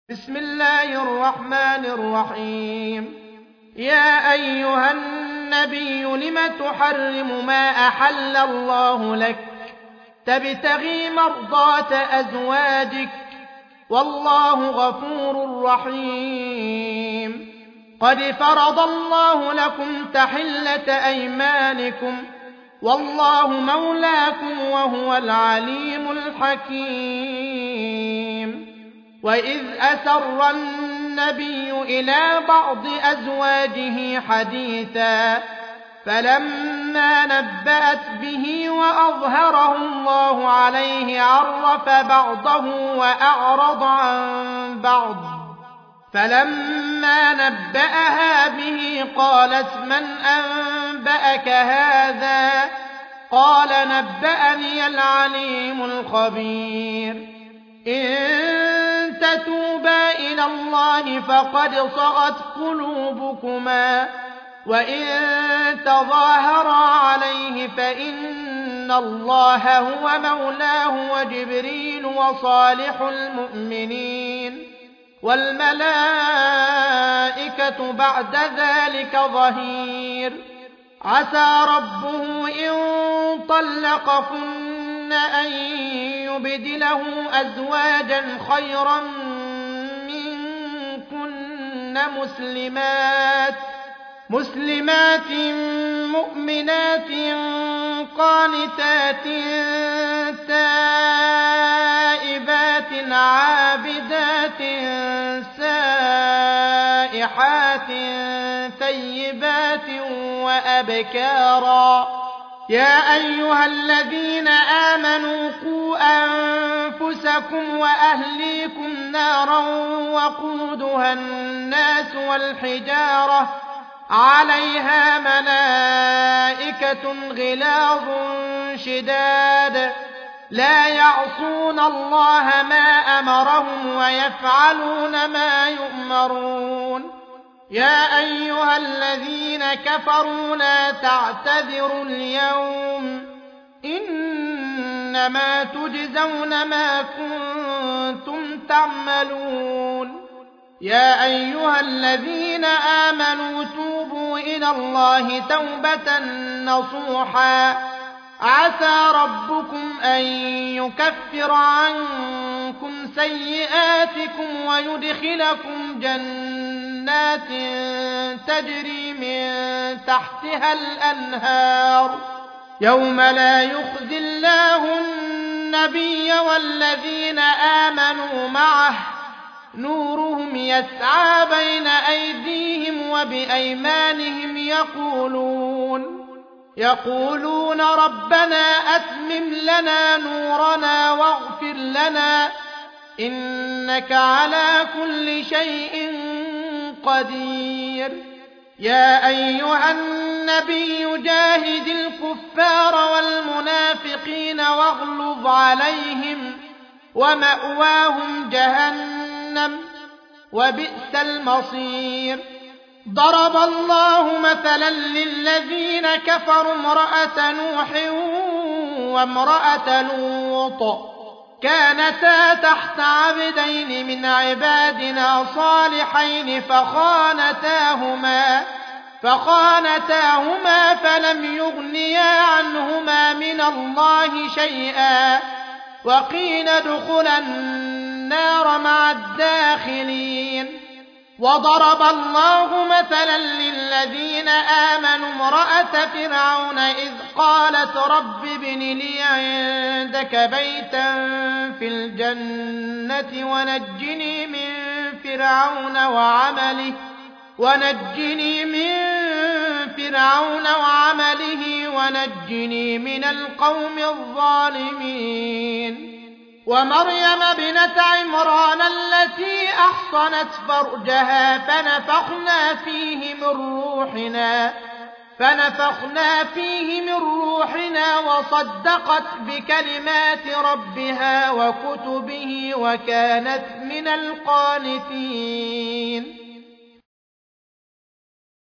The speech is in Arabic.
بسم الله الرحمن الرحيم. يا أيها النبي لم تحرم ما أحل الله لك تبتغي مرضات أزواجك والله غفور رحيم. قد فرض الله لكم تحلة أيمانكم والله مولاكم وهو العليم الحكيم. وإذ أسر النبي إلى بعض أزواجه حديثا فلما نبأت به وأظهره الله عليه عرف بعضه وأعرض عن بعض فلما نبأها به قالت من أنبأك هذا قال نبأني العليم الخبير. إن تتوبا إلى الله فقد صغت قلوبكما وإن تظاهرا عليه فإن الله هو مولاه وجبريل وصالح المؤمنين والملائكة بعد ذلك ظهير. عسى ربه إن طلقكن أن يبدله أزواجا خيرا منكن مسلمات مؤمنات قانتات تائبات عابدات سائحات ثيبات وأبكارا. يا أيها الذين آمنوا قوا أنفسكم وأهليكم نارا وقودها الناس والحجارة عليها ملائكة غلاظ شداد لا يعصون الله ما أمرهم ويفعلون ما يؤمرون. يا أيها الذين كفروا لا تعتذروا اليوم إنما تجزون ما كنتم تعملون. يا أيها الذين آمنوا توبوا إلى الله توبة نصوحا عسى ربكم أن يكفر عنكم سيئاتكم ويدخلكم جنات تجري من تحتها الأنهار يوم لا يخزي الله النبي والذين آمنوا معه نورهم يسعى بين أيديهم وبأيمانهم يقولون ربنا أتمم لنا نورنا واغفر لنا إنك على كل شيء قدير. يا أيها النبي جاهد الكفار والمنافقين واغلظ عليهم ومأواهم جهنم وبئس المصير. ضرب الله مثلا للذين كفروا امرأة نوح وامرأة لوط كانتا تحت عبدين من عبادنا صالحين فخانتاهما فلم يغنيا عنهما من الله شيئا وقيل ادخلا النار مع الداخلين. وضرب الله مثلا للذين آمنوا امرأة فرعون إذ قالت رب ابن لي عندك بيتا في الجنة ونجني من فرعون وعمله ونجني من القوم الظالمين. ومريم ابنة عمران التي أحصنت فرجها فنفخنا فيه من روحنا وصدقت بكلمات ربها وكتبه وكانت من القانتين.